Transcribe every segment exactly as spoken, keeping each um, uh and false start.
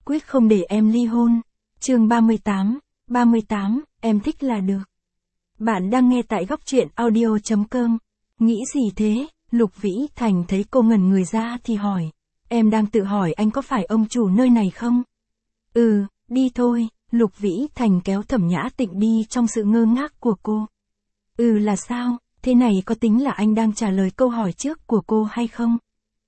quyết không để em ly hôn. Chương ba mươi tám, ba mươi tám, em thích là được. Bạn đang nghe tại góc truyện audio chấm com. Nghĩ gì thế? Lục Vĩ Thành thấy cô ngẩn người ra thì hỏi. Em đang tự hỏi anh có phải ông chủ nơi này không? Ừ, đi thôi. Lục Vĩ Thành kéo Thẩm Nhã Tịnh đi trong sự ngơ ngác của cô. Ừ là sao? Thế này có tính là anh đang trả lời câu hỏi trước của cô hay không?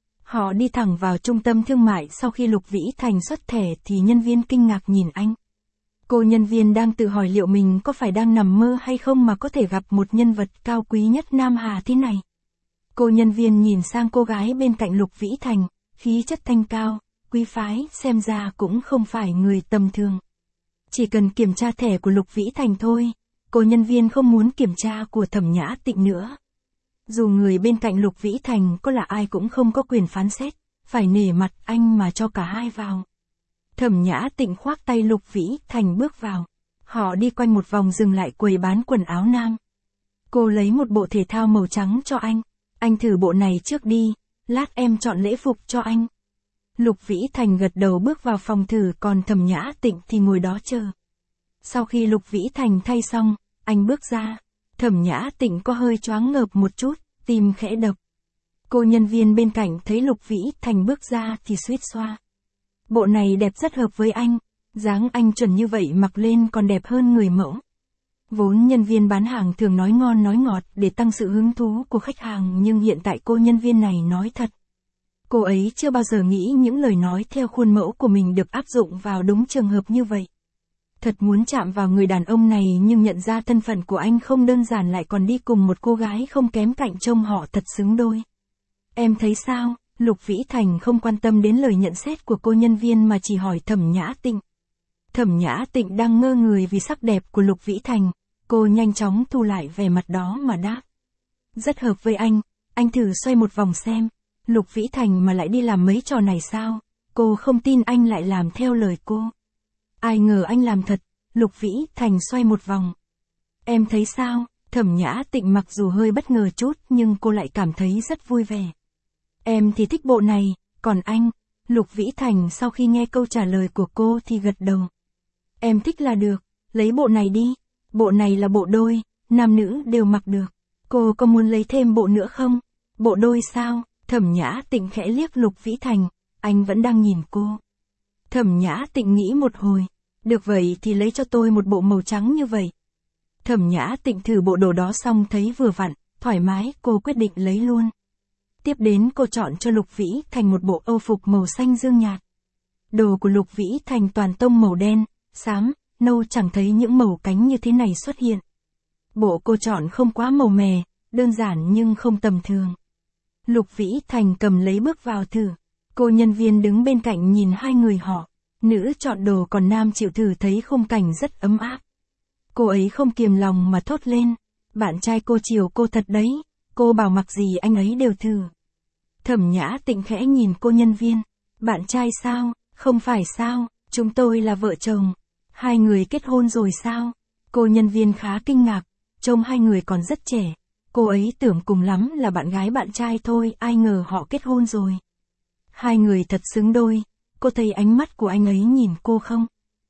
Họ đi thẳng vào trung tâm thương mại. Sau khi Lục Vĩ Thành xuất thẻ thì nhân viên kinh ngạc nhìn anh. Cô nhân viên đang tự hỏi liệu mình có phải đang nằm mơ hay không mà có thể gặp một nhân vật cao quý nhất Nam Hà thế này. Cô nhân viên nhìn sang cô gái bên cạnh Lục Vĩ Thành, khí chất thanh cao, quý phái, xem ra cũng không phải người tầm thường. Chỉ cần kiểm tra thẻ của Lục Vĩ Thành thôi, cô nhân viên không muốn kiểm tra của Thẩm Nhã Tịnh nữa. Dù người bên cạnh Lục Vĩ Thành có là ai cũng không có quyền phán xét, phải nể mặt anh mà cho cả hai vào. Thẩm Nhã Tịnh khoác tay Lục Vĩ Thành bước vào. Họ đi quanh một vòng dừng lại quầy bán quần áo nam. Cô lấy một bộ thể thao màu trắng cho anh. Anh thử bộ này trước đi, lát em chọn lễ phục cho anh. Lục Vĩ Thành gật đầu bước vào phòng thử, còn Thẩm Nhã Tịnh thì ngồi đó chờ. Sau khi Lục Vĩ Thành thay xong, anh bước ra. Thẩm Nhã Tịnh có hơi choáng ngợp một chút, tim khẽ đập. Cô nhân viên bên cạnh thấy Lục Vĩ Thành bước ra thì suýt xoa. Bộ này đẹp rất hợp với anh, dáng anh chuẩn như vậy mặc lên còn đẹp hơn người mẫu. Vốn nhân viên bán hàng thường nói ngon nói ngọt để tăng sự hứng thú của khách hàng, nhưng hiện tại cô nhân viên này nói thật. Cô ấy chưa bao giờ nghĩ những lời nói theo khuôn mẫu của mình được áp dụng vào đúng trường hợp như vậy. Thật muốn chạm vào người đàn ông này, nhưng nhận ra thân phận của anh không đơn giản, lại còn đi cùng một cô gái không kém cạnh, trông họ thật xứng đôi. Em thấy sao? Lục Vĩ Thành không quan tâm đến lời nhận xét của cô nhân viên mà chỉ hỏi Thẩm Nhã Tịnh. Thẩm Nhã Tịnh đang ngơ người vì sắc đẹp của Lục Vĩ Thành, cô nhanh chóng thu lại vẻ mặt đó mà đáp. Rất hợp với anh, anh thử xoay một vòng xem. Lục Vĩ Thành mà lại đi làm mấy trò này sao? Cô không tin anh lại làm theo lời cô. Ai ngờ anh làm thật. Lục Vĩ Thành xoay một vòng. Em thấy sao? Thẩm Nhã Tịnh mặc dù hơi bất ngờ chút nhưng cô lại cảm thấy rất vui vẻ. Em thì thích bộ này, còn anh? Lục Vĩ Thành sau khi nghe câu trả lời của cô thì gật đầu. Em thích là được, lấy bộ này đi. Bộ này là bộ đôi, nam nữ đều mặc được. Cô có muốn lấy thêm bộ nữa không? Bộ đôi sao? Thẩm Nhã Tịnh khẽ liếc Lục Vĩ Thành, anh vẫn đang nhìn cô. Thẩm Nhã Tịnh nghĩ một hồi, được vậy thì lấy cho tôi một bộ màu trắng như vậy. Thẩm Nhã Tịnh thử bộ đồ đó xong thấy vừa vặn, thoải mái, cô quyết định lấy luôn. Tiếp đến cô chọn cho Lục Vĩ Thành một bộ âu phục màu xanh dương nhạt. Đồ của Lục Vĩ Thành toàn tông màu đen, xám, nâu, chẳng thấy những màu cánh như thế này xuất hiện. Bộ cô chọn không quá màu mè, đơn giản nhưng không tầm thường. Lục Vĩ Thành cầm lấy bước vào thử. Cô nhân viên đứng bên cạnh nhìn hai người họ. Nữ chọn đồ còn nam chịu thử thấy khung cảnh rất ấm áp. Cô ấy không kiềm lòng mà thốt lên. Bạn trai cô chiều cô thật đấy. Cô bảo mặc gì anh ấy đều thử. Thẩm Nhã Tịnh khẽ nhìn cô nhân viên. Bạn trai sao? Không phải sao? Chúng tôi là vợ chồng. Hai người kết hôn rồi sao? Cô nhân viên khá kinh ngạc. Trông hai người còn rất trẻ. Cô ấy tưởng cùng lắm là bạn gái bạn trai thôi, ai ngờ họ kết hôn rồi. Hai người thật xứng đôi. Cô thấy ánh mắt của anh ấy nhìn cô không?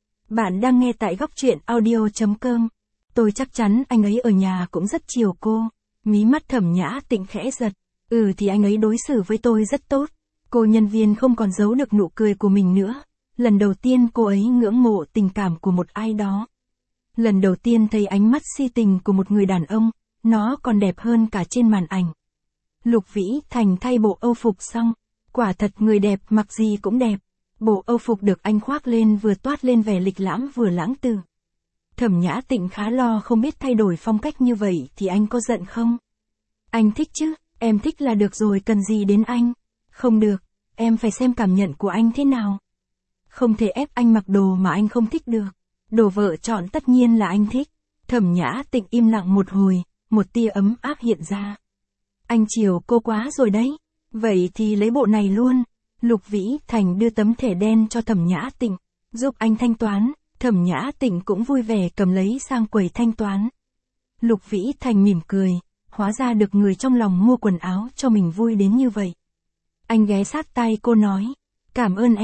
Bạn đang nghe tại góc truyện audio chấm com. Tôi chắc chắn anh ấy ở nhà cũng rất chiều cô. Mí mắt Thẩm Nhã Tịnh khẽ giật. Ừ thì anh ấy đối xử với tôi rất tốt. Cô nhân viên không còn giấu được nụ cười của mình nữa. Lần đầu tiên cô ấy ngưỡng mộ tình cảm của một ai đó. Lần đầu tiên thấy ánh mắt si tình của một người đàn ông. Nó còn đẹp hơn cả trên màn ảnh. Lục Vĩ Thành thay bộ âu phục xong. Quả thật người đẹp mặc gì cũng đẹp. Bộ âu phục được anh khoác lên vừa toát lên vẻ lịch lãm vừa lãng tử. Thẩm Nhã Tịnh khá lo không biết thay đổi phong cách như vậy thì anh có giận không? Anh thích chứ, em thích là được rồi, cần gì đến anh? Không được, em phải xem cảm nhận của anh thế nào. Không thể ép anh mặc đồ mà anh không thích được. Đồ vợ chọn tất nhiên là anh thích. Thẩm Nhã Tịnh im lặng một hồi, một tia ấm áp hiện ra. Anh chiều cô quá rồi đấy. Vậy thì lấy bộ này luôn. Lục Vĩ Thành đưa tấm thẻ đen cho Thẩm Nhã Tịnh, giúp anh thanh toán. Thẩm Nhã Tịnh cũng vui vẻ cầm lấy sang quầy thanh toán. Lục Vĩ Thành mỉm cười, hóa ra được người trong lòng mua quần áo cho mình vui đến như vậy. Anh ghé sát tai cô nói, cảm ơn em,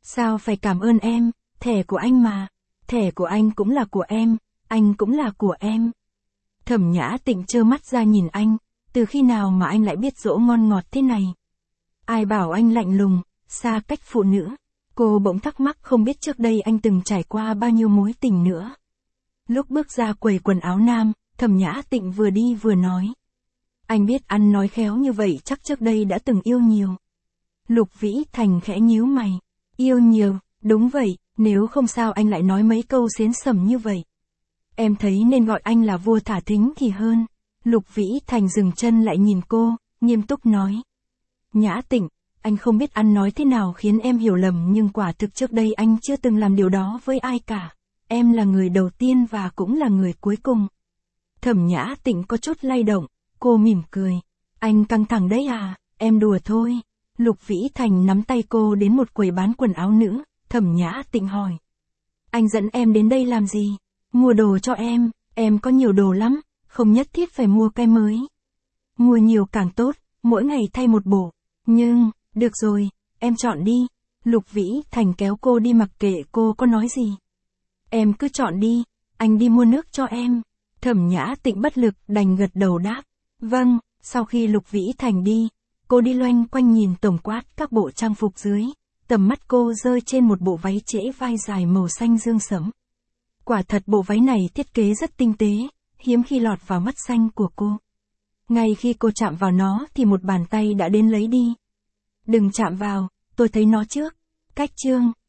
Sao phải cảm ơn em, thẻ của anh mà. Thẻ của anh cũng là của em, anh cũng là của em. Thẩm Nhã Tịnh trơ mắt ra nhìn anh, từ khi nào mà anh lại biết dỗ ngon ngọt thế này. Ai bảo anh lạnh lùng, xa cách phụ nữ. Cô bỗng thắc mắc không biết trước đây anh từng trải qua bao nhiêu mối tình nữa. Lúc bước ra quầy quần áo nam, Thẩm Nhã Tịnh vừa đi vừa nói. Anh biết ăn nói khéo như vậy chắc trước đây đã từng yêu nhiều. Lục Vĩ Thành khẽ nhíu mày. Yêu nhiều, đúng vậy, nếu không sao anh lại nói mấy câu xến sẩm như vậy. Em thấy nên gọi anh là vua thả thính thì hơn. Lục Vĩ Thành dừng chân lại nhìn cô, nghiêm túc nói. Nhã Tịnh, anh không biết ăn nói thế nào khiến em hiểu lầm nhưng quả thực trước đây anh chưa từng làm điều đó với ai cả. Em là người đầu tiên và cũng là người cuối cùng. Thẩm Nhã Tịnh có chút lay động, cô mỉm cười. Anh căng thẳng đấy à, em đùa thôi. Lục Vĩ Thành nắm tay cô đến một quầy bán quần áo nữ, Thẩm Nhã Tịnh hỏi. Anh dẫn em đến đây làm gì? Mua đồ cho em, em có nhiều đồ lắm, không nhất thiết phải mua cái mới. Mua nhiều càng tốt, mỗi ngày thay một bộ. Nhưng, được rồi, em chọn đi. Lục Vĩ Thành kéo cô đi mặc kệ cô có nói gì. Em cứ chọn đi, anh đi mua nước cho em. Thẩm Nhã Tịnh bất lực đành gật đầu đáp. Vâng, sau khi Lục Vĩ Thành đi, cô đi loanh quanh nhìn tổng quát các bộ trang phục dưới. Tầm mắt cô rơi trên một bộ váy trễ vai dài màu xanh dương sẫm. Quả thật bộ váy này thiết kế rất tinh tế, hiếm khi lọt vào mắt xanh của cô. Ngay khi cô chạm vào nó thì một bàn tay đã đến lấy đi. Đừng chạm vào, tôi thấy nó trước. Cách chương.